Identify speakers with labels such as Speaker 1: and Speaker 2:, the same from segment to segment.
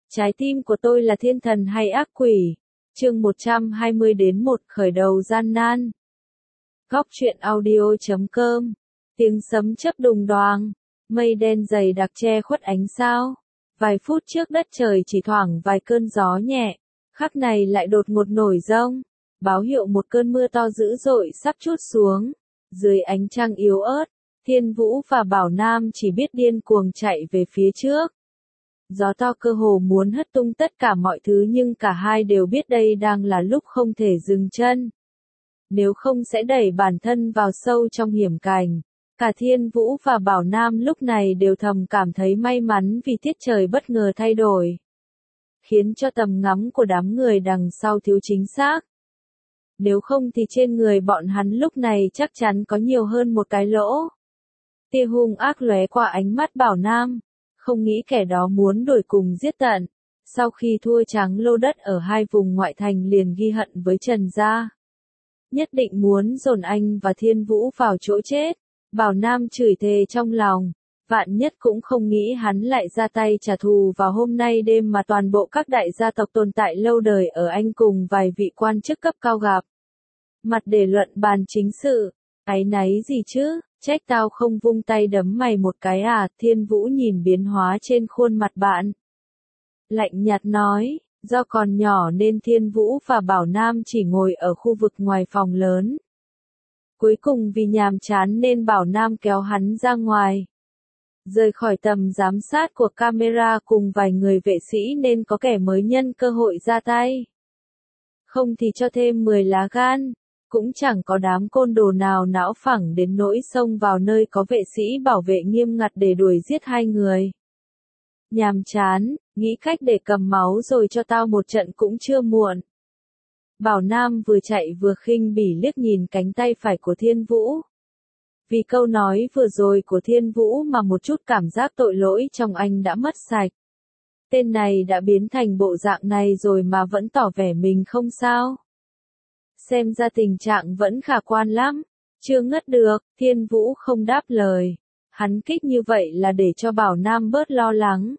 Speaker 1: Trái tim của tôi là thiên thần hay ác quỷ? Chương 120-1 khởi đầu gian nan. Góc truyện audio.com. Tiếng sấm chớp đùng đoàng, mây đen dày đặc che khuất ánh sao. Vài phút trước đất trời chỉ thoảng vài cơn gió nhẹ, khắc này lại đột ngột nổi giông, báo hiệu một cơn mưa to dữ dội sắp trút xuống. Dưới ánh trăng yếu ớt, Thiên Vũ và Bảo Nam chỉ biết điên cuồng chạy về phía trước. Gió to cơ hồ muốn hất tung tất cả mọi thứ, nhưng cả hai đều biết đây đang là lúc không thể dừng chân. Nếu không sẽ đẩy bản thân vào sâu trong hiểm cảnh. Cả Thiên Vũ và Bảo Nam lúc này đều thầm cảm thấy may mắn vì tiết trời bất ngờ thay đổi, khiến cho tầm ngắm của đám người đằng sau thiếu chính xác. Nếu không thì trên người bọn hắn lúc này chắc chắn có nhiều hơn một cái lỗ. Tia hung ác lóe qua ánh mắt Bảo Nam, không nghĩ kẻ đó muốn đuổi cùng giết tận. Sau khi thua trắng lô đất ở hai vùng ngoại thành liền ghi hận với Trần gia, nhất định muốn dồn anh và Thiên Vũ vào chỗ chết. Bảo Nam chửi thề trong lòng, vạn nhất cũng không nghĩ hắn lại ra tay trả thù vào hôm nay đêm mà toàn bộ các đại gia tộc tồn tại lâu đời ở Anh cùng vài vị quan chức cấp cao gặp mặt để luận bàn chính sự. Áy náy gì chứ, trách tao không vung tay đấm mày một cái à? Thiên Vũ nhìn biến hóa trên khuôn mặt bạn, lạnh nhạt nói, do còn nhỏ nên Thiên Vũ và Bảo Nam chỉ ngồi ở khu vực ngoài phòng lớn. Cuối cùng vì nhàm chán nên Bảo Nam kéo hắn ra ngoài, rời khỏi tầm giám sát của camera cùng vài người vệ sĩ nên có kẻ mới nhân cơ hội ra tay. Không thì cho thêm 10 lá gan, cũng chẳng có đám côn đồ nào não phẳng đến nỗi xông vào nơi có vệ sĩ bảo vệ nghiêm ngặt để đuổi giết hai người. Nhàm chán, nghĩ cách để cầm máu rồi cho tao một trận cũng chưa muộn. Bảo Nam vừa chạy vừa khinh bỉ liếc nhìn cánh tay phải của Thiên Vũ. Vì câu nói vừa rồi của Thiên Vũ mà một chút cảm giác tội lỗi trong anh đã mất sạch. Tên này đã biến thành bộ dạng này rồi mà vẫn tỏ vẻ mình không sao. Xem ra tình trạng vẫn khả quan lắm. Chưa ngất được. Thiên Vũ không đáp lời. Hắn kích như vậy là để cho Bảo Nam bớt lo lắng.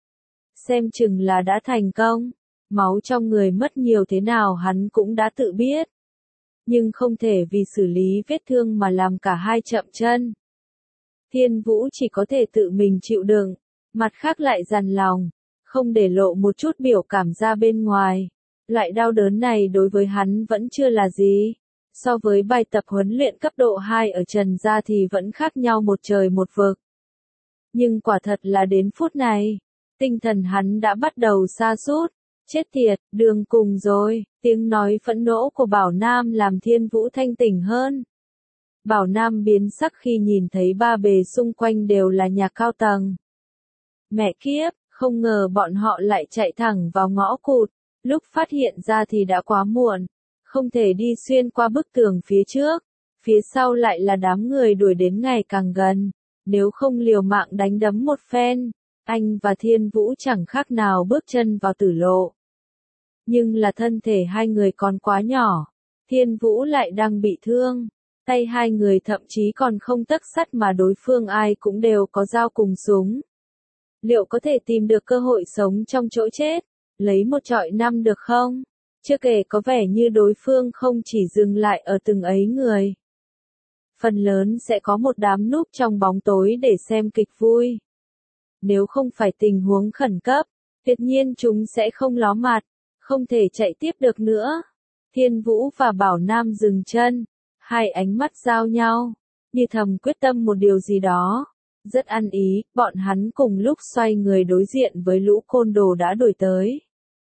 Speaker 1: Xem chừng là đã thành công. Máu trong người mất nhiều thế nào hắn cũng đã tự biết. Nhưng không thể vì xử lý vết thương mà làm cả hai chậm chân. Thiên Vũ chỉ có thể tự mình chịu đựng, mặt khác lại dằn lòng, không để lộ một chút biểu cảm ra bên ngoài. Loại đau đớn này đối với hắn vẫn chưa là gì. So với bài tập huấn luyện cấp độ 2 ở Trần gia thì vẫn khác nhau một trời một vực. Nhưng quả thật là đến phút này, tinh thần hắn đã bắt đầu sa sút. Chết tiệt, đường cùng rồi. Tiếng nói phẫn nộ của Bảo Nam làm Thiên Vũ thanh tỉnh hơn. Bảo Nam biến sắc khi nhìn thấy ba bề xung quanh đều là nhà cao tầng. Mẹ kiếp, không ngờ bọn họ lại chạy thẳng vào ngõ cụt. Lúc phát hiện ra thì đã quá muộn. Không thể đi xuyên qua bức tường phía trước. Phía sau lại là đám người đuổi đến ngày càng gần. Nếu không liều mạng đánh đấm một phen, anh và Thiên Vũ chẳng khác nào bước chân vào tử lộ. Nhưng là thân thể hai người còn quá nhỏ. Thiên Vũ lại đang bị thương. Tay hai người thậm chí còn không tấc sắt mà đối phương ai cũng đều có dao cùng súng. Liệu có thể tìm được cơ hội sống trong chỗ chết? Lấy một trọi năm được không? Chưa kể có vẻ như đối phương không chỉ dừng lại ở từng ấy người. Phần lớn sẽ có một đám núp trong bóng tối để xem kịch vui. Nếu không phải tình huống khẩn cấp, tuyệt nhiên chúng sẽ không ló mặt, không thể chạy tiếp được nữa. Thiên Vũ và Bảo Nam dừng chân, hai ánh mắt giao nhau, như thầm quyết tâm một điều gì đó. Rất ăn ý, bọn hắn cùng lúc xoay người đối diện với lũ côn đồ đã đuổi tới.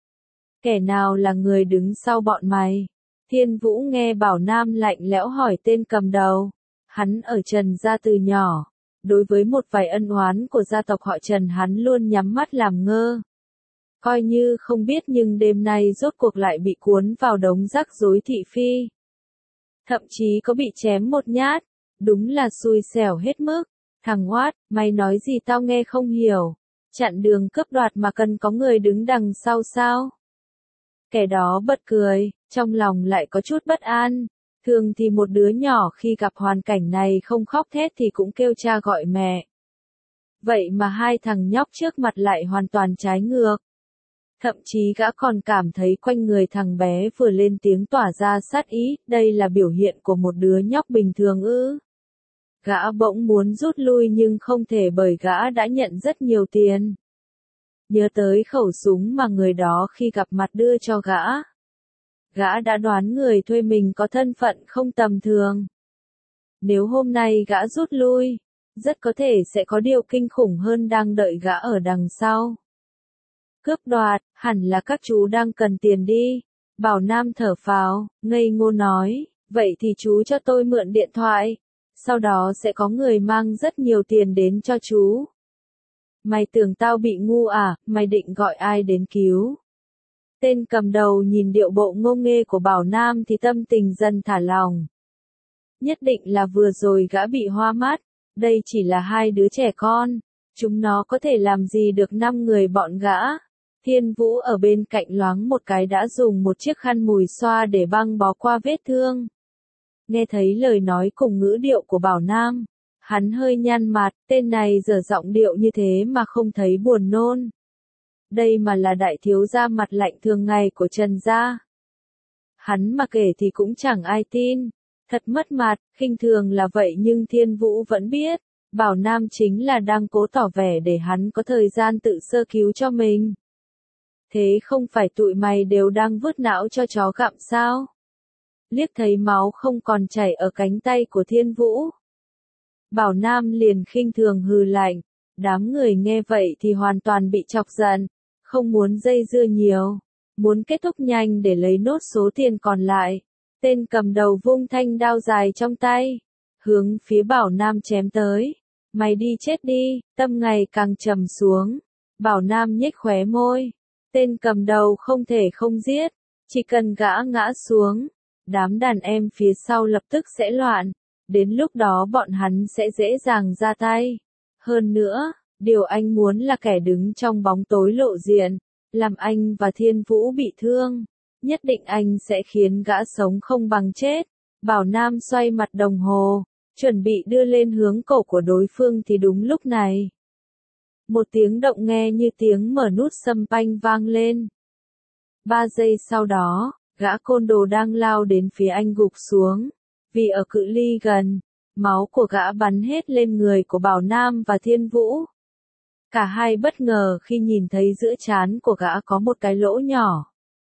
Speaker 1: Kẻ nào là người đứng sau bọn mày? Thiên Vũ nghe Bảo Nam lạnh lẽo hỏi tên cầm đầu. Hắn ở Trần gia từ nhỏ. Đối với một vài ân oán của gia tộc họ Trần hắn luôn nhắm mắt làm ngơ. Coi như không biết nhưng đêm nay rốt cuộc lại bị cuốn vào đống rắc rối thị phi. Thậm chí có bị chém một nhát. Đúng là xui xẻo hết mức. Thằng oát, mày nói gì tao nghe không hiểu. Chặn đường cướp đoạt mà cần có người đứng đằng sau sao? Kẻ đó bật cười, trong lòng lại có chút bất an. Thường thì một đứa nhỏ khi gặp hoàn cảnh này không khóc thét thì cũng kêu cha gọi mẹ. Vậy mà hai thằng nhóc trước mặt lại hoàn toàn trái ngược. Thậm chí gã còn cảm thấy quanh người thằng bé vừa lên tiếng tỏa ra sát ý, đây là biểu hiện của một đứa nhóc bình thường ư. Gã bỗng muốn rút lui nhưng không thể bởi gã đã nhận rất nhiều tiền. Nhớ tới khẩu súng mà người đó khi gặp mặt đưa cho gã. Gã đã đoán người thuê mình có thân phận không tầm thường. Nếu hôm nay gã rút lui, rất có thể sẽ có điều kinh khủng hơn đang đợi gã ở đằng sau. Cướp đoạt, hẳn là các chú đang cần tiền đi. Bảo Nam thở phào, ngây ngô nói, vậy thì chú cho tôi mượn điện thoại. Sau đó sẽ có người mang rất nhiều tiền đến cho chú. Mày tưởng tao bị ngu à, mày định gọi ai đến cứu? Tên cầm đầu nhìn điệu bộ ngô nghê của Bảo Nam thì tâm tình dần thả lỏng. Nhất định là vừa rồi gã bị hoa mắt, đây chỉ là hai đứa trẻ con, chúng nó có thể làm gì được 5 người bọn gã. Thiên Vũ ở bên cạnh loáng một cái đã dùng một chiếc khăn mùi xoa để băng bó qua vết thương. Nghe thấy lời nói cùng ngữ điệu của Bảo Nam, hắn hơi nhăn mặt, tên này giở giọng điệu như thế mà không thấy buồn nôn. Đây mà là đại thiếu gia mặt lạnh thường ngày của Trần gia. Hắn mà kể thì cũng chẳng ai tin, thật mất mặt, khinh thường là vậy nhưng Thiên Vũ vẫn biết, Bảo Nam chính là đang cố tỏ vẻ để hắn có thời gian tự sơ cứu cho mình. Thế không phải tụi mày đều đang vứt não cho chó gặm sao? Liếc thấy máu không còn chảy ở cánh tay của Thiên Vũ. Bảo Nam liền khinh thường hừ lạnh, đám người nghe vậy thì hoàn toàn bị chọc giận, không muốn dây dưa nhiều, muốn kết thúc nhanh để lấy nốt số tiền còn lại. Tên cầm đầu vung thanh đao dài trong tay, hướng phía Bảo Nam chém tới. Mày đi chết đi, tâm ngày càng trầm xuống. Bảo Nam nhếch khóe môi. Tên cầm đầu không thể không giết, chỉ cần gã ngã xuống, đám đàn em phía sau lập tức sẽ loạn, đến lúc đó bọn hắn sẽ dễ dàng ra tay. Hơn nữa, điều anh muốn là kẻ đứng trong bóng tối lộ diện, làm anh và Thiên Vũ bị thương, nhất định anh sẽ khiến gã sống không bằng chết. Bảo Nam xoay mặt đồng hồ, chuẩn bị đưa lên hướng cổ của đối phương thì đúng lúc này. Một tiếng động nghe như tiếng mở nút sâm panh vang lên. 3 giây sau đó, gã côn đồ đang lao đến phía anh gục xuống. Vì ở cự ly gần, máu của gã bắn hết lên người của Bảo Nam và Thiên Vũ. Cả hai bất ngờ khi nhìn thấy giữa trán của gã có một cái lỗ nhỏ.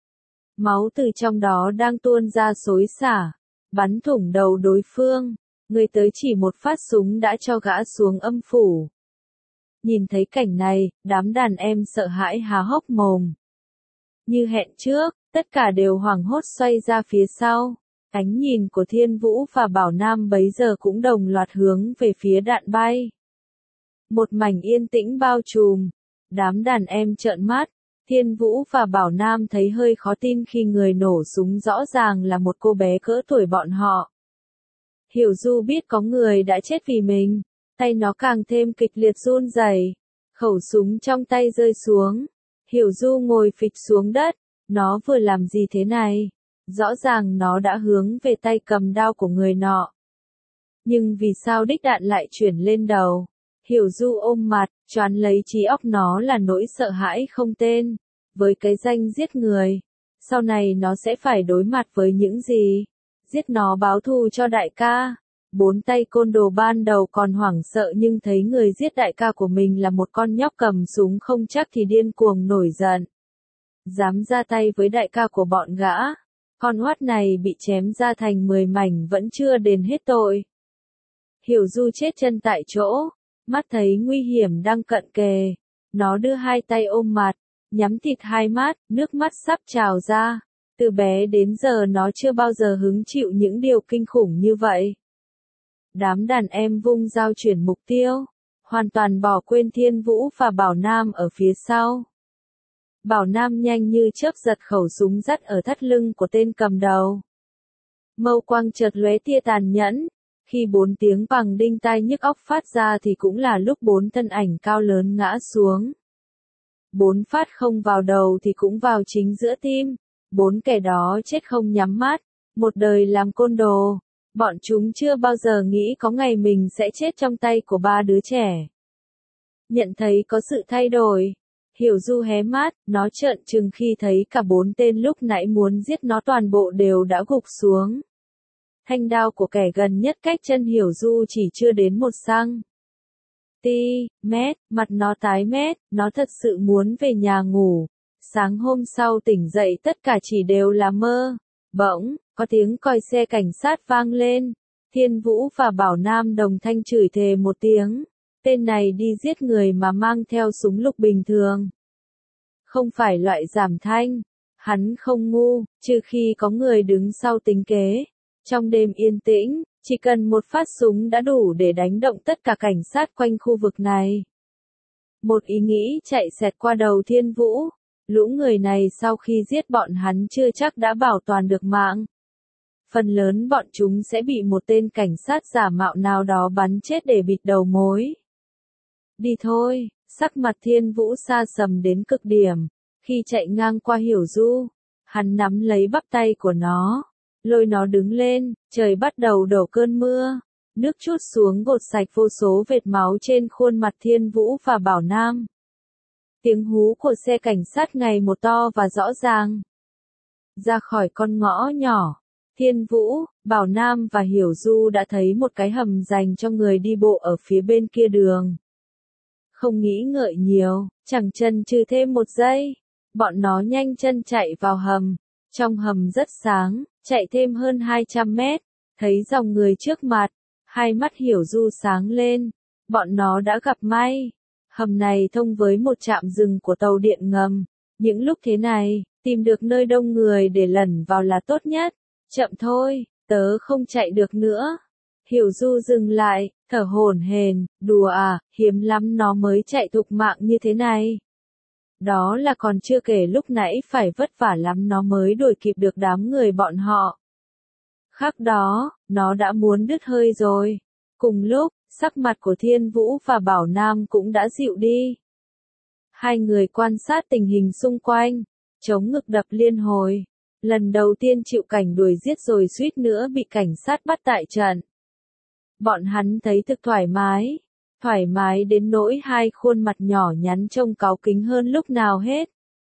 Speaker 1: Máu từ trong đó đang tuôn ra xối xả, bắn thủng đầu đối phương. Người tới chỉ một phát súng đã cho gã xuống âm phủ. Nhìn thấy cảnh này, đám đàn em sợ hãi há hốc mồm. Như hẹn trước, tất cả đều hoảng hốt xoay ra phía sau. Ánh nhìn của Thiên Vũ và Bảo Nam bấy giờ cũng đồng loạt hướng về phía đạn bay. Một mảnh yên tĩnh bao trùm. Đám đàn em trợn mắt. Thiên Vũ và Bảo Nam thấy hơi khó tin khi người nổ súng rõ ràng là một cô bé cỡ tuổi bọn họ. Hiểu Du biết có người đã chết vì mình. Tay nó càng thêm kịch liệt run rẩy, khẩu súng trong tay rơi xuống. Hiểu Du ngồi phịch xuống đất, nó vừa làm gì thế này? Rõ ràng nó đã hướng về tay cầm đao của người nọ. Nhưng vì sao đích đạn lại chuyển lên đầu? Hiểu Du ôm mặt, choán lấy trí óc nó là nỗi sợ hãi không tên. Với cái danh giết người, sau này nó sẽ phải đối mặt với những gì? Giết nó báo thù cho đại ca. 4 tay côn đồ ban đầu còn hoảng sợ nhưng thấy người giết đại ca của mình là một con nhóc cầm súng không chắc thì điên cuồng nổi giận. Dám ra tay với đại ca của bọn gã. Con oát này bị chém ra thành 10 mảnh vẫn chưa đền hết tội. Hiểu Du chết chân tại chỗ, mắt thấy nguy hiểm đang cận kề. Nó đưa hai tay ôm mặt, nhắm thịt hai mắt, nước mắt sắp trào ra. Từ bé đến giờ nó chưa bao giờ hứng chịu những điều kinh khủng như vậy. Đám đàn em vung dao chuyển mục tiêu, hoàn toàn bỏ quên Thiên Vũ và Bảo Nam ở phía sau. Bảo Nam nhanh như chớp giật khẩu súng dắt ở thắt lưng của tên cầm đầu. Mâu quang chợt lóe tia tàn nhẫn, khi 4 tiếng bằng đinh tai nhức óc phát ra thì cũng là lúc 4 thân ảnh cao lớn ngã xuống. 4 phát không vào đầu thì cũng vào chính giữa tim, 4 kẻ đó chết không nhắm mắt, một đời làm côn đồ. Bọn chúng chưa bao giờ nghĩ có ngày mình sẽ chết trong tay của 3 đứa trẻ. Nhận thấy có sự thay đổi, Hiểu Du hé mắt, nó trợn trừng khi thấy cả 4 tên lúc nãy muốn giết nó toàn bộ đều đã gục xuống. Thanh đao của kẻ gần nhất cách chân Hiểu Du chỉ chưa đến 1 cm, mặt nó tái mét, nó thật sự muốn về nhà ngủ. Sáng hôm sau tỉnh dậy tất cả chỉ đều là mơ. Bỗng, có tiếng còi xe cảnh sát vang lên. Thiên Vũ và Bảo Nam đồng thanh chửi thề một tiếng. Tên này đi giết người mà mang theo súng lục bình thường. Không phải loại giảm thanh. Hắn không ngu, trừ khi có người đứng sau tính kế. Trong đêm yên tĩnh, chỉ cần một phát súng đã đủ để đánh động tất cả cảnh sát quanh khu vực này. Một ý nghĩ chạy xẹt qua đầu Thiên Vũ. Lũ người này sau khi giết bọn hắn chưa chắc đã bảo toàn được mạng. Phần lớn bọn chúng sẽ bị một tên cảnh sát giả mạo nào đó bắn chết để bịt đầu mối. Đi thôi, sắc mặt Thiên Vũ xa sầm đến cực điểm. Khi chạy ngang qua Hiểu Du, hắn nắm lấy bắp tay của nó, lôi nó đứng lên, trời bắt đầu đổ cơn mưa. Nước trút xuống gột sạch vô số vệt máu trên khuôn mặt Thiên Vũ và Bảo Nam. Tiếng hú của xe cảnh sát ngày một to và rõ ràng. Ra khỏi con ngõ nhỏ, Thiên Vũ, Bảo Nam và Hiểu Du đã thấy một cái hầm dành cho người đi bộ ở phía bên kia đường. Không nghĩ ngợi nhiều, chẳng chần chừ thêm một giây, bọn nó nhanh chân chạy vào hầm. Trong hầm rất sáng, chạy thêm hơn 200 mét, thấy dòng người trước mặt, hai mắt Hiểu Du sáng lên, bọn nó đã gặp may. Hầm này thông với một trạm dừng của tàu điện ngầm. Những lúc thế này, tìm được nơi đông người để lẩn vào là tốt nhất. Chậm thôi, tớ không chạy được nữa. Hiểu Du dừng lại, thở hổn hển, đùa à, hiếm lắm nó mới chạy thục mạng như thế này. Đó là còn chưa kể lúc nãy phải vất vả lắm nó mới đuổi kịp được đám người bọn họ. Khắc đó, nó đã muốn đứt hơi rồi. Cùng lúc, sắc mặt của Thiên Vũ và Bảo Nam cũng đã dịu đi. Hai người quan sát tình hình xung quanh, chống ngực đập liên hồi. Lần đầu tiên chịu cảnh đuổi giết rồi suýt nữa bị cảnh sát bắt tại trận. Bọn hắn thấy thực thoải mái đến nỗi hai khuôn mặt nhỏ nhắn trông cáu kính hơn lúc nào hết.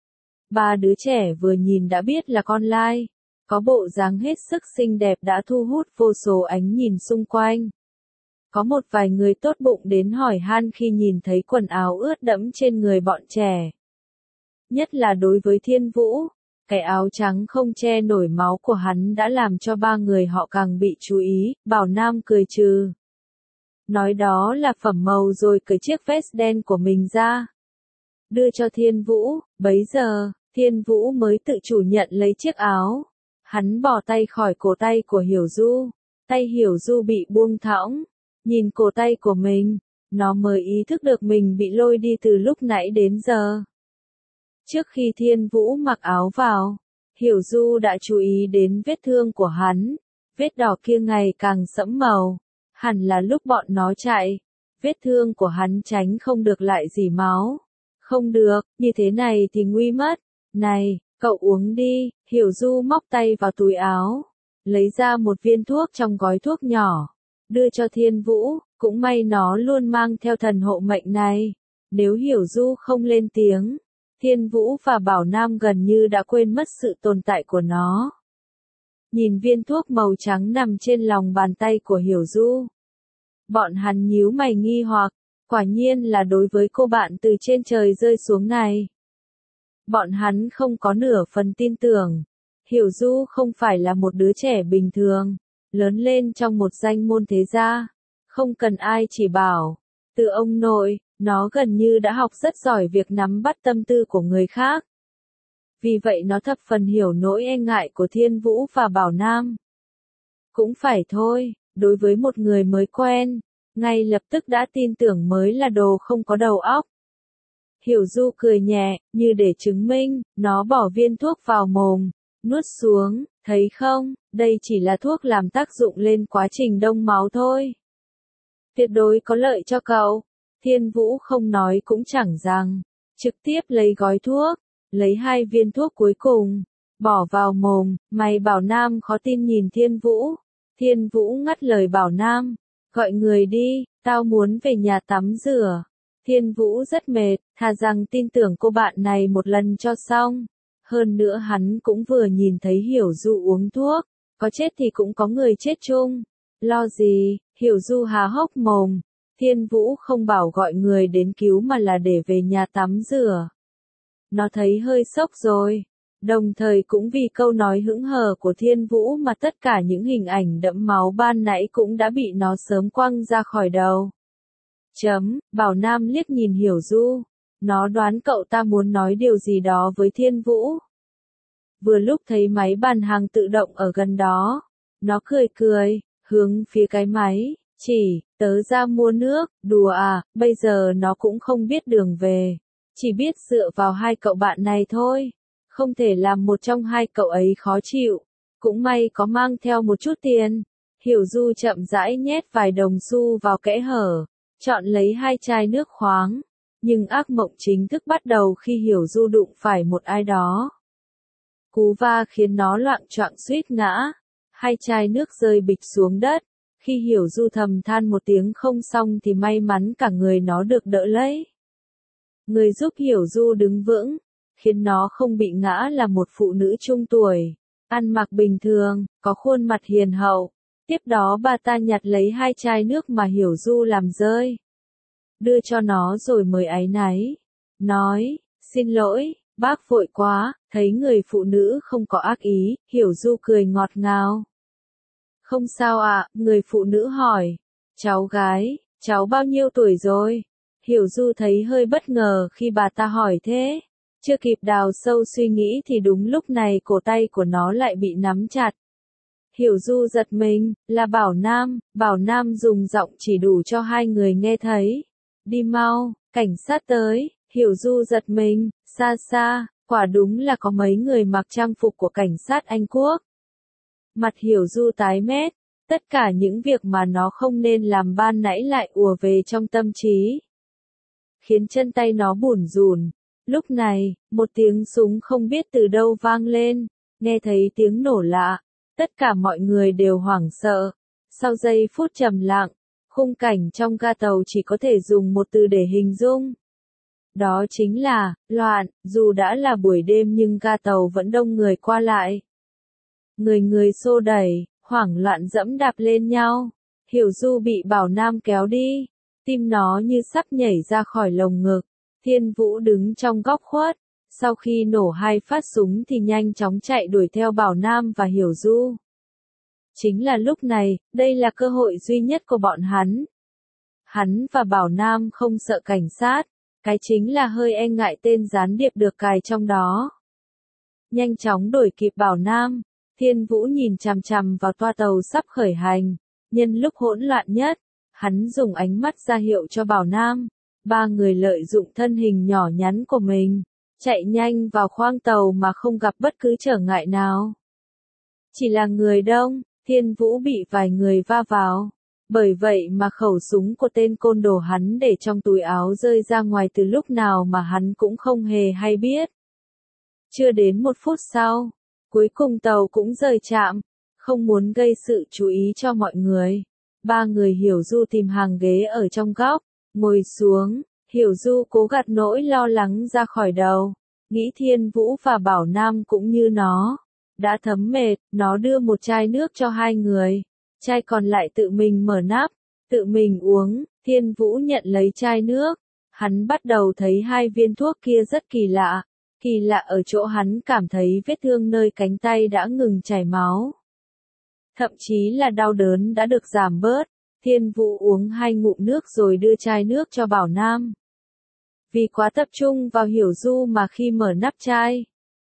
Speaker 1: Ba đứa trẻ vừa nhìn đã biết là con lai, có bộ dáng hết sức xinh đẹp đã thu hút vô số ánh nhìn xung quanh. Có một vài người tốt bụng đến hỏi han khi nhìn thấy quần áo ướt đẫm trên người bọn trẻ. Nhất là đối với Thiên Vũ, cái áo trắng không che nổi máu của hắn đã làm cho ba người họ càng bị chú ý. Bảo Nam cười trừ, nói đó là phẩm màu rồi cởi chiếc vest đen của mình ra. Đưa cho Thiên Vũ, bấy giờ, Thiên Vũ mới tự chủ nhận lấy chiếc áo. Hắn bỏ tay khỏi cổ tay của Hiểu Du, tay Hiểu Du bị buông thõng. Nhìn cổ tay của mình, nó mới ý thức được mình bị lôi đi từ lúc nãy đến giờ. Trước khi Thiên Vũ mặc áo vào, Hiểu Du đã chú ý đến vết thương của hắn. Vết đỏ kia ngày càng sẫm màu. Hẳn là lúc bọn nó chạy, vết thương của hắn tránh không được lại rỉ máu. Không được, như thế này thì nguy mất. Này, cậu uống đi. Hiểu Du móc tay vào túi áo, lấy ra một viên thuốc trong gói thuốc nhỏ, đưa cho Thiên Vũ. Cũng may nó luôn mang theo thần hộ mệnh này. Nếu Hiểu Du không lên tiếng, Thiên Vũ và Bảo Nam gần như đã quên mất sự tồn tại của nó. Nhìn viên thuốc màu trắng nằm trên lòng bàn tay của Hiểu Du, bọn hắn nhíu mày nghi hoặc, quả nhiên là đối với cô bạn từ trên trời rơi xuống này. Bọn hắn không có nửa phần tin tưởng. Hiểu Du không phải là một đứa trẻ bình thường, lớn lên trong một danh môn thế gia, không cần ai chỉ bảo. Từ ông nội, nó gần như đã học rất giỏi việc nắm bắt tâm tư của người khác. Vì vậy nó thập phần hiểu nỗi e ngại của Thiên Vũ và Bảo Nam. Cũng phải thôi, đối với một người mới quen, ngay lập tức đã tin tưởng mới là đồ không có đầu óc. Hiểu Du cười nhẹ, như để chứng minh, nó bỏ viên thuốc vào mồm, nuốt xuống, thấy không, đây chỉ là thuốc làm tác dụng lên quá trình đông máu thôi. Tuyệt đối có lợi cho cậu. Thiên Vũ không nói cũng chẳng rằng, trực tiếp lấy gói thuốc, lấy 2 viên thuốc cuối cùng, bỏ vào mồm. Mày Bảo Nam khó tin nhìn Thiên Vũ. Thiên Vũ ngắt lời Bảo Nam, gọi người đi, tao muốn về nhà tắm rửa. Thiên Vũ rất mệt, thà rằng tin tưởng cô bạn này một lần cho xong. Hơn nữa hắn cũng vừa nhìn thấy Hiểu Du uống thuốc, có chết thì cũng có người chết chung. Lo gì, Hiểu Du há hốc mồm. Thiên Vũ không bảo gọi người đến cứu mà là để về nhà tắm rửa. Nó thấy hơi sốc rồi. Đồng thời cũng vì câu nói hững hờ của Thiên Vũ mà tất cả những hình ảnh đẫm máu ban nãy cũng đã bị nó sớm quăng ra khỏi đầu. Bảo Nam liếc nhìn Hiểu Du. Nó đoán cậu ta muốn nói điều gì đó với Thiên Vũ. Vừa lúc thấy máy bàn hàng tự động ở gần đó. Nó cười cười, hướng phía cái máy, chỉ, tớ ra mua nước, đùa à, bây giờ nó cũng không biết đường về. Chỉ biết dựa vào hai cậu bạn này thôi. Không thể làm một trong hai cậu ấy khó chịu. Cũng may có mang theo một chút tiền. Hiểu Du chậm rãi nhét vài đồng xu vào kẽ hở. Chọn lấy 2 chai nước khoáng. Nhưng ác mộng chính thức bắt đầu khi Hiểu Du đụng phải một ai đó. Cú va khiến nó loạng choạng suýt ngã. 2 chai nước rơi bịch xuống đất. Khi Hiểu Du thầm than một tiếng không xong thì may mắn cả người nó được đỡ lấy. Người giúp Hiểu Du đứng vững, khiến nó không bị ngã là một phụ nữ trung tuổi, ăn mặc bình thường, có khuôn mặt hiền hậu. Tiếp đó bà ta nhặt lấy 2 chai nước mà Hiểu Du làm rơi. Đưa cho nó rồi mới áy náy. Nói, xin lỗi, bác vội quá, thấy người phụ nữ không có ác ý, Hiểu Du cười ngọt ngào. Không sao ạ, người phụ nữ hỏi. Cháu gái, cháu bao nhiêu tuổi rồi? Hiểu Du thấy hơi bất ngờ khi bà ta hỏi thế. Chưa kịp đào sâu suy nghĩ thì đúng lúc này cổ tay của nó lại bị nắm chặt. Hiểu Du giật mình, là Bảo Nam dùng giọng chỉ đủ cho hai người nghe thấy. Đi mau, cảnh sát tới, Hiểu Du giật mình, xa xa, quả đúng là có mấy người mặc trang phục của cảnh sát Anh Quốc. Mặt Hiểu Du tái mét, tất cả những việc mà nó không nên làm ban nãy lại ùa về trong tâm trí. Khiến chân tay nó bủn rủn. Lúc này, một tiếng súng không biết từ đâu vang lên, nghe thấy tiếng nổ lạ, tất cả mọi người đều hoảng sợ. Sau giây phút trầm lặng, khung cảnh trong ga tàu chỉ có thể dùng một từ để hình dung. Đó chính là, loạn, dù đã là buổi đêm nhưng ga tàu vẫn đông người qua lại. Người người xô đẩy, hoảng loạn dẫm đạp lên nhau. Hiểu Du bị Bảo Nam kéo đi, tim nó như sắp nhảy ra khỏi lồng ngực. Thiên Vũ đứng trong góc khuất, sau khi nổ 2 phát súng thì nhanh chóng chạy đuổi theo Bảo Nam và Hiểu Du. Chính là lúc này, đây là cơ hội duy nhất của bọn hắn. Hắn và Bảo Nam không sợ cảnh sát, cái chính là hơi e ngại tên gián điệp được cài trong đó. Nhanh chóng đuổi kịp Bảo Nam, Thiên Vũ nhìn chằm chằm vào toa tàu sắp khởi hành, nhân lúc hỗn loạn nhất, hắn dùng ánh mắt ra hiệu cho Bảo Nam. 3 người lợi dụng thân hình nhỏ nhắn của mình, chạy nhanh vào khoang tàu mà không gặp bất cứ trở ngại nào. Chỉ là người đông, Thiên Vũ bị vài người va vào. Bởi vậy mà khẩu súng của tên côn đồ hắn để trong túi áo rơi ra ngoài từ lúc nào mà hắn cũng không hề hay biết. Chưa đến 1 phút sau, cuối cùng tàu cũng rời trạm, không muốn gây sự chú ý cho mọi người. 3 người Hiểu Du tìm hàng ghế ở trong góc, ngồi xuống, Hiểu Du cố gạt nỗi lo lắng ra khỏi đầu, nghĩ Thiên Vũ và Bảo Nam cũng như nó. Đã thấm mệt, nó đưa một chai nước cho 2 người, chai còn lại tự mình mở nắp, tự mình uống. Thiên Vũ nhận lấy chai nước, hắn bắt đầu thấy 2 viên thuốc kia rất kỳ lạ ở chỗ hắn cảm thấy vết thương nơi cánh tay đã ngừng chảy máu. Thậm chí là đau đớn đã được giảm bớt. Thiên Vũ uống 2 ngụm nước rồi đưa chai nước cho Bảo Nam. Vì quá tập trung vào Hiểu Du mà khi mở nắp chai,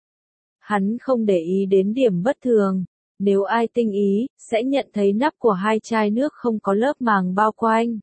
Speaker 1: hắn không để ý đến điểm bất thường. Nếu ai tinh ý, sẽ nhận thấy nắp của 2 chai nước không có lớp màng bao quanh.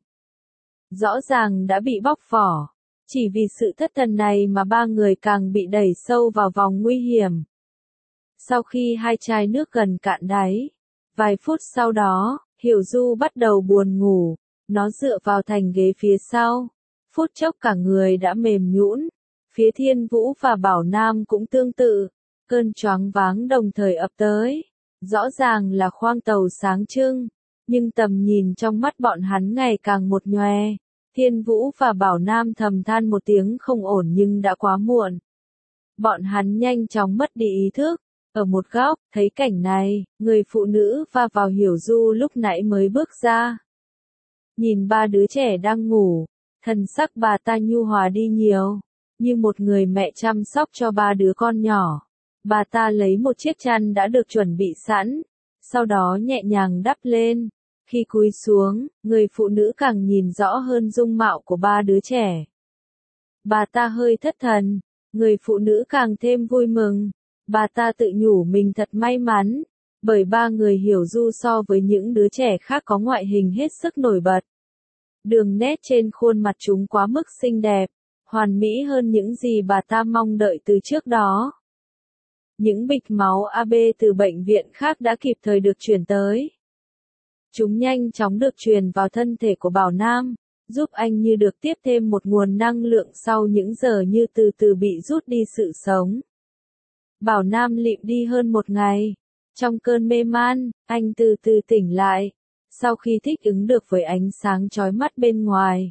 Speaker 1: Rõ ràng đã bị bóc vỏ. Chỉ vì sự thất thần này mà 3 người càng bị đẩy sâu vào vòng nguy hiểm. Sau khi 2 chai nước gần cạn đáy, vài phút sau đó, Hiểu Du bắt đầu buồn ngủ. Nó dựa vào thành ghế phía sau. Phút chốc cả người đã mềm nhũn. Phía Thiên Vũ và Bảo Nam cũng tương tự. Cơn choáng váng đồng thời ập tới. Rõ ràng là khoang tàu sáng trưng, nhưng tầm nhìn trong mắt bọn hắn ngày càng một nhòe. Thiên Vũ và Bảo Nam thầm than một tiếng không ổn nhưng đã quá muộn. Bọn hắn nhanh chóng mất đi ý thức. Ở một góc, thấy cảnh này, người phụ nữ va vào Hiểu Du lúc nãy mới bước ra. Nhìn ba đứa trẻ đang ngủ, thần sắc bà ta nhu hòa đi nhiều, như một người mẹ chăm sóc cho ba đứa con nhỏ. Bà ta lấy một chiếc chăn đã được chuẩn bị sẵn, sau đó nhẹ nhàng đắp lên. Khi cúi xuống, người phụ nữ càng nhìn rõ hơn dung mạo của ba đứa trẻ. Bà ta hơi thất thần, người phụ nữ càng thêm vui mừng. Bà ta tự nhủ mình thật may mắn, bởi ba người Hiểu Du so với những đứa trẻ khác có ngoại hình hết sức nổi bật. Đường nét trên khuôn mặt chúng quá mức xinh đẹp, hoàn mỹ hơn những gì bà ta mong đợi từ trước đó. Những bịch máu AB từ bệnh viện khác đã kịp thời được chuyển tới. Chúng nhanh chóng được truyền vào thân thể của Bảo Nam, giúp anh như được tiếp thêm một nguồn năng lượng sau những giờ như từ từ bị rút đi sự sống. Bảo Nam lịm đi hơn một ngày. Trong cơn mê man, anh từ từ tỉnh lại, sau khi thích ứng được với ánh sáng chói mắt bên ngoài.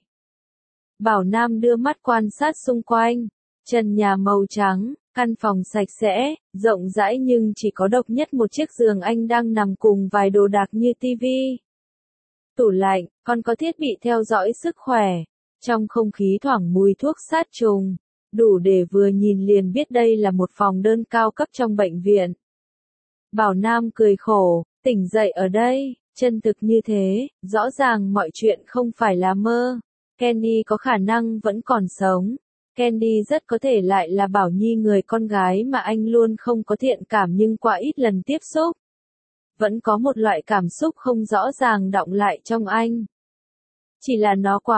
Speaker 1: Bảo Nam đưa mắt quan sát xung quanh, trần nhà màu trắng, căn phòng sạch sẽ, rộng rãi nhưng chỉ có độc nhất một chiếc giường anh đang nằm cùng vài đồ đạc như tivi. Tủ lạnh, còn có thiết bị theo dõi sức khỏe. Trong không khí thoảng mùi thuốc sát trùng, đủ để vừa nhìn liền biết đây là một phòng đơn cao cấp trong bệnh viện. Bảo Nam cười khổ, tỉnh dậy ở đây, chân thực như thế, rõ ràng mọi chuyện không phải là mơ. Kenny có khả năng vẫn còn sống. Kenny rất có thể lại là Bảo Nhi, người con gái mà anh luôn không có thiện cảm nhưng qua ít lần tiếp xúc, vẫn có một loại cảm xúc không rõ ràng đọng lại trong anh. Chỉ là nó quá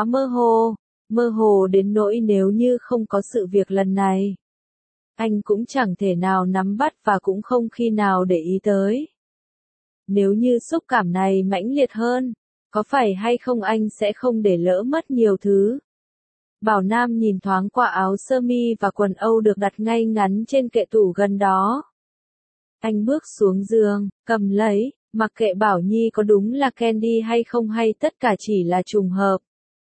Speaker 1: mơ hồ đến nỗi nếu như không có sự việc lần này, anh cũng chẳng thể nào nắm bắt và cũng không khi nào để ý tới. Nếu như xúc cảm này mãnh liệt hơn, có phải hay không anh sẽ không để lỡ mất nhiều thứ. Bảo Nam nhìn thoáng qua áo sơ mi và quần âu được đặt ngay ngắn trên kệ tủ gần đó. Anh bước xuống giường, cầm lấy, mặc kệ Bảo Nhi có đúng là Candy hay không hay tất cả chỉ là trùng hợp.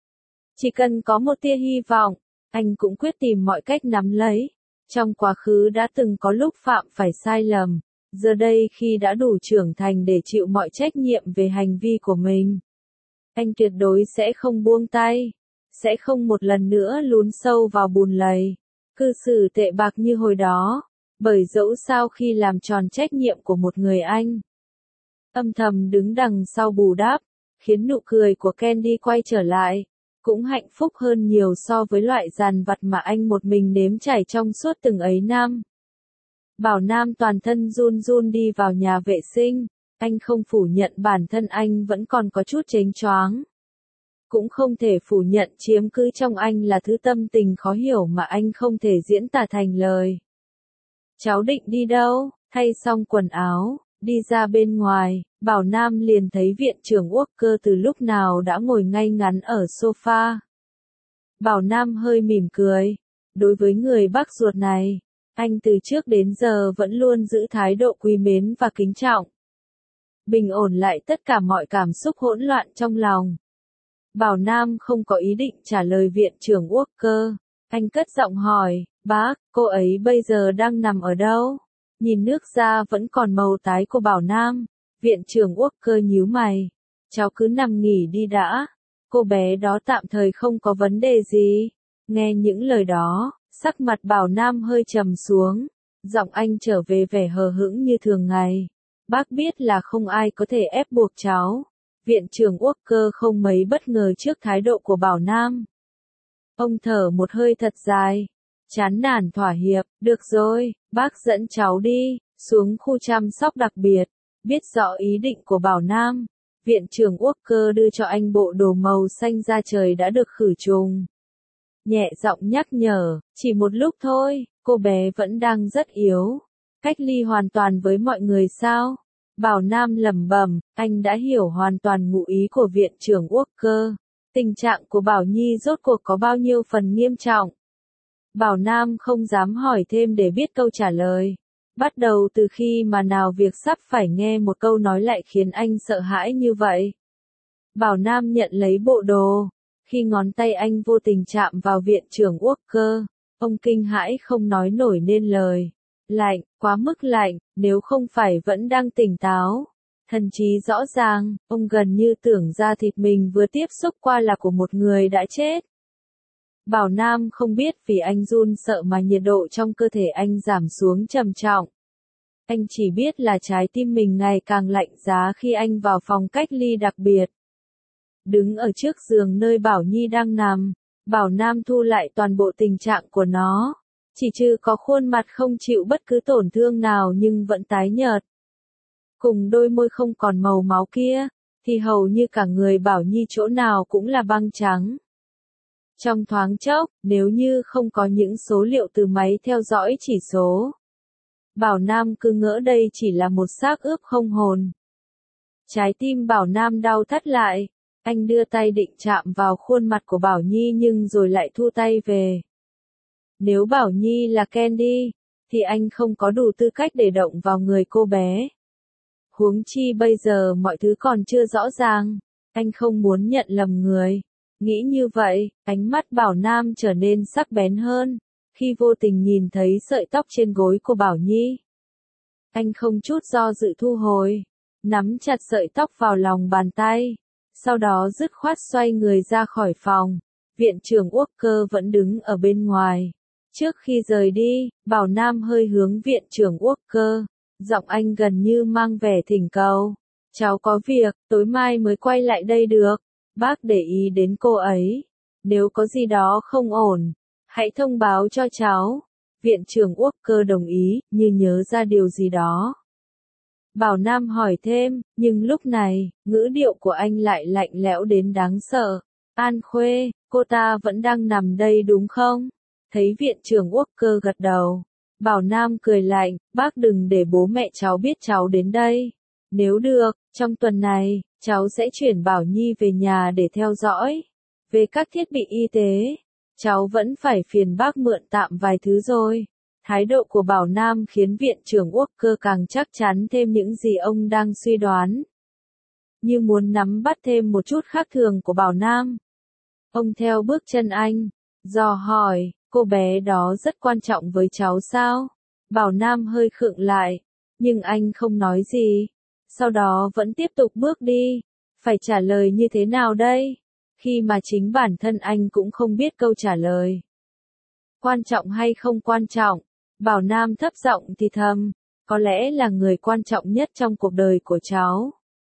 Speaker 1: Chỉ cần có một tia hy vọng, anh cũng quyết tìm mọi cách nắm lấy. Trong quá khứ đã từng có lúc phạm phải sai lầm, giờ đây khi đã đủ trưởng thành để chịu mọi trách nhiệm về hành vi của mình, anh tuyệt đối sẽ không buông tay, sẽ không một lần nữa lún sâu vào bùn lầy, cư xử tệ bạc như hồi đó, bởi dẫu sao khi làm tròn trách nhiệm của một người anh âm thầm đứng đằng sau bù đắp, khiến nụ cười của Candy quay trở lại, cũng hạnh phúc hơn nhiều so với loại dằn vặt mà anh một mình nếm trải trong suốt từng ấy năm. Bảo Nam toàn thân run run đi vào nhà vệ sinh, anh không phủ nhận bản thân anh vẫn còn có chút chếnh choáng. Cũng không thể phủ nhận chiếm cứ trong anh là thứ tâm tình khó hiểu mà anh không thể diễn tả thành lời. Cháu định đi đâu? Thay xong quần áo, đi ra bên ngoài, Bảo Nam liền thấy viện trưởng Walker từ lúc nào đã ngồi ngay ngắn ở sofa. Bảo Nam hơi mỉm cười. Đối với người bác ruột này, anh từ trước đến giờ vẫn luôn giữ thái độ quý mến và kính trọng. Bình ổn lại tất cả mọi cảm xúc hỗn loạn trong lòng. Bảo Nam không có ý định trả lời viện trưởng Walker. Anh cất giọng hỏi, bác, cô ấy bây giờ đang nằm ở đâu? Nhìn nước da vẫn còn màu tái của Bảo Nam, viện trưởng Walker nhíu mày. Cháu cứ nằm nghỉ đi đã. Cô bé đó tạm thời không có vấn đề gì. Nghe những lời đó, sắc mặt Bảo Nam hơi trầm xuống. Giọng anh trở về vẻ hờ hững như thường ngày. Bác biết là không ai có thể ép buộc cháu. Viện trưởng Walker không mấy bất ngờ trước thái độ của Bảo Nam. Ông thở một hơi thật dài. Chán nản thỏa hiệp, được rồi, bác dẫn cháu đi, xuống khu chăm sóc đặc biệt. Biết rõ ý định của Bảo Nam, viện trưởng Walker đưa cho anh bộ đồ màu xanh da trời đã được khử trùng. Nhẹ giọng nhắc nhở, chỉ một lúc thôi, cô bé vẫn đang rất yếu. Cách ly hoàn toàn với mọi người sao? Bảo Nam lẩm bẩm, anh đã hiểu hoàn toàn ngụ ý của viện trưởng Walker. Tình trạng của Bảo Nhi rốt cuộc có bao nhiêu phần nghiêm trọng? Bảo Nam không dám hỏi thêm để biết câu trả lời. Bắt đầu từ khi mà nào việc sắp phải nghe một câu nói lại khiến anh sợ hãi như vậy. Bảo Nam nhận lấy bộ đồ, Khi ngón tay anh vô tình chạm vào viện trưởng Walker, ông kinh hãi không nói nổi nên lời. Lạnh, quá mức lạnh, nếu không phải vẫn đang tỉnh táo. Thần trí rõ ràng, ông gần như tưởng da thịt mình vừa tiếp xúc qua là của một người đã chết. Bảo Nam không biết vì anh run sợ mà nhiệt độ trong cơ thể anh giảm xuống trầm trọng. Anh chỉ biết là trái tim mình ngày càng lạnh giá khi anh vào phòng cách ly đặc biệt. Đứng ở trước giường nơi Bảo Nhi đang nằm, Bảo Nam thu lại toàn bộ tình trạng của nó. Chỉ trừ có khuôn mặt không chịu bất cứ tổn thương nào nhưng vẫn tái nhợt. Cùng đôi môi không còn màu máu kia, thì hầu như cả người Bảo Nhi chỗ nào cũng là băng trắng. Trong thoáng chốc, nếu như không có những số liệu từ máy theo dõi chỉ số, Bảo Nam cứ ngỡ đây chỉ là một xác ướp không hồn. Trái tim Bảo Nam đau thắt lại, anh đưa tay định chạm vào khuôn mặt của Bảo Nhi nhưng rồi lại thu tay về. Nếu Bảo Nhi là Candy, thì anh không có đủ tư cách để động vào người cô bé. Huống chi bây giờ mọi thứ còn chưa rõ ràng, anh không muốn nhận lầm người. Nghĩ như vậy, ánh mắt Bảo Nam trở nên sắc bén hơn, khi vô tình nhìn thấy sợi tóc trên gối của Bảo Nhi. Anh không chút do dự thu hồi, nắm chặt sợi tóc vào lòng bàn tay, sau đó dứt khoát xoay người ra khỏi phòng. Viện trưởng Walker vẫn đứng ở bên ngoài. Trước khi rời đi, Bảo Nam hơi hướng viện trưởng Walker, giọng anh gần như mang vẻ thỉnh cầu. Cháu có việc, tối mai mới quay lại đây được. Bác để ý đến cô ấy. Nếu có gì đó không ổn, hãy thông báo cho cháu. Viện trưởng Walker đồng ý, như nhớ ra điều gì đó. Bảo Nam hỏi thêm, nhưng lúc này, ngữ điệu của anh lại lạnh lẽo đến đáng sợ. An Khuê, cô ta vẫn đang nằm đây đúng không? Thấy viện trưởng Walker gật đầu. Bảo Nam cười lạnh, bác đừng để bố mẹ cháu biết cháu đến đây. Nếu được, trong tuần này, cháu sẽ chuyển Bảo Nhi về nhà để theo dõi. Về các thiết bị y tế, cháu vẫn phải phiền bác mượn tạm vài thứ rồi. Thái độ của Bảo Nam khiến viện trưởng Walker càng chắc chắn thêm những gì ông đang suy đoán. Như muốn nắm bắt thêm một chút khác thường của Bảo Nam. Ông theo bước chân anh, dò hỏi, cô bé đó rất quan trọng với cháu sao? Bảo Nam hơi khựng lại, nhưng anh không nói gì. Sau đó vẫn tiếp tục bước đi. Phải trả lời như thế nào đây? Khi mà chính bản thân anh cũng không biết câu trả lời. Quan trọng hay không quan trọng? Bảo Nam thấp giọng thì thầm, có lẽ là người quan trọng nhất trong cuộc đời của cháu.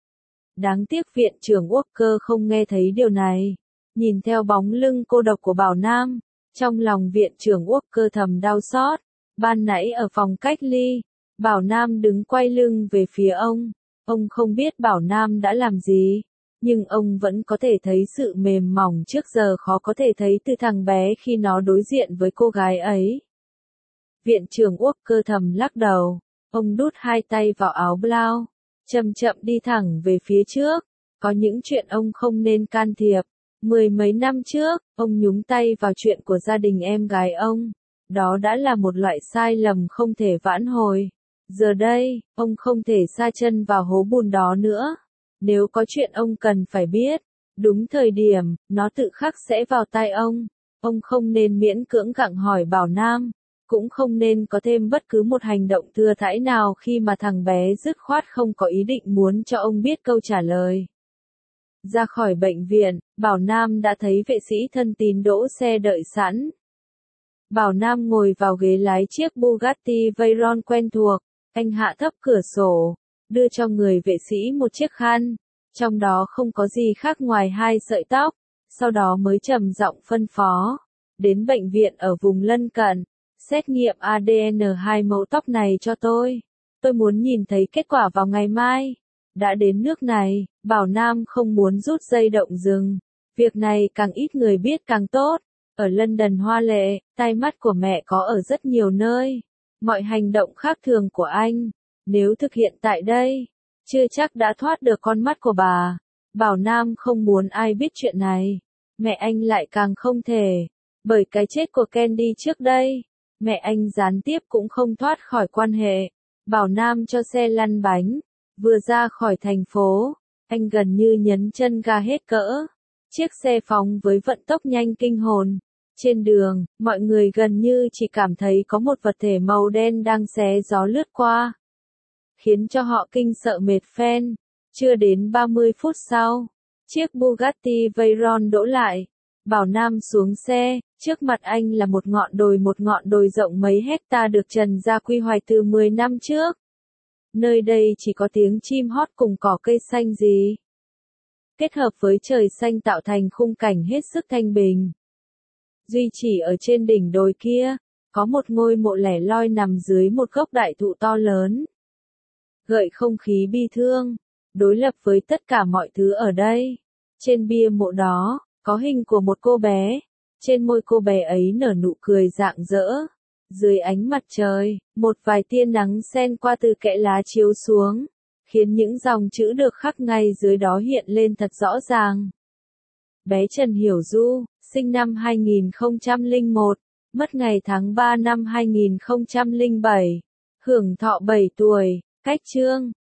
Speaker 1: Đáng tiếc viện trưởng Walker không nghe thấy điều này. Nhìn theo bóng lưng cô độc của Bảo Nam, trong lòng viện trưởng Walker thầm đau xót. Ban nãy ở phòng cách ly, Bảo Nam đứng quay lưng về phía ông. Ông không biết Bảo Nam đã làm gì, nhưng ông vẫn có thể thấy sự mềm mỏng trước giờ khó có thể thấy từ thằng bé khi nó đối diện với cô gái ấy. Viện trưởng Walker thầm lắc đầu, ông đút hai tay vào áo blau, chậm chậm đi thẳng về phía trước. Có những chuyện ông không nên can thiệp. 10 mấy năm trước, ông nhúng tay vào chuyện của gia đình em gái ông. Đó đã là một loại sai lầm không thể vãn hồi. Giờ đây, ông không thể sa chân vào hố bùn đó nữa. Nếu có chuyện ông cần phải biết, đúng thời điểm, nó tự khắc sẽ vào tai ông. Ông không nên miễn cưỡng gặng hỏi Bảo Nam, cũng không nên có thêm bất cứ một hành động thừa thãi nào khi mà thằng bé dứt khoát không có ý định muốn cho ông biết câu trả lời. Ra khỏi bệnh viện, Bảo Nam đã thấy vệ sĩ thân tín đỗ xe đợi sẵn. Bảo Nam ngồi vào ghế lái chiếc Bugatti Veyron quen thuộc, anh hạ thấp cửa sổ, đưa cho người vệ sĩ một chiếc khăn, trong đó không có gì khác ngoài hai sợi tóc, sau đó mới trầm giọng phân phó, đến bệnh viện ở vùng lân cận, xét nghiệm ADN hai mẫu tóc này cho tôi muốn nhìn thấy kết quả vào ngày mai. Đã đến nước này, Bảo Nam không muốn rút dây động rừng, việc này càng ít người biết càng tốt. Ở London hoa lệ, tai mắt của mẹ có ở rất nhiều nơi. Mọi hành động khác thường của anh, nếu thực hiện tại đây, chưa chắc đã thoát được con mắt của bà. Bảo Nam không muốn ai biết chuyện này. Mẹ anh lại càng không thể. Bởi cái chết của Candy trước đây, mẹ anh gián tiếp cũng không thoát khỏi quan hệ. Bảo Nam cho xe lăn bánh. Vừa ra khỏi thành phố, anh gần như nhấn chân ga hết cỡ. Chiếc xe phóng với vận tốc nhanh kinh hồn. Trên đường, mọi người gần như chỉ cảm thấy có một vật thể màu đen đang xé gió lướt qua, khiến cho họ kinh sợ mệt phen. Chưa đến 30 phút sau, chiếc Bugatti Veyron đỗ lại. Bảo Nam xuống xe, trước mặt anh là một ngọn đồi rộng mấy hecta được Trần gia quy hoạch từ 10 năm trước. Nơi đây chỉ có tiếng chim hót cùng cỏ cây xanh gì, kết hợp với trời xanh tạo thành khung cảnh hết sức thanh bình. Duy chỉ ở trên đỉnh đồi kia, có một ngôi mộ lẻ loi nằm dưới một gốc đại thụ to lớn, gợi không khí bi thương, đối lập với tất cả mọi thứ ở đây. Trên bia mộ đó, có hình của một cô bé, trên môi cô bé ấy nở nụ cười rạng rỡ. Dưới ánh mặt trời, một vài tia nắng xen qua từ kẽ lá chiếu xuống, khiến những dòng chữ được khắc ngay dưới đó hiện lên thật rõ ràng. Bé Trần Hiểu Du, sinh năm 2001, mất ngày tháng 3 năm 2007, hưởng thọ 7 tuổi, cách chương.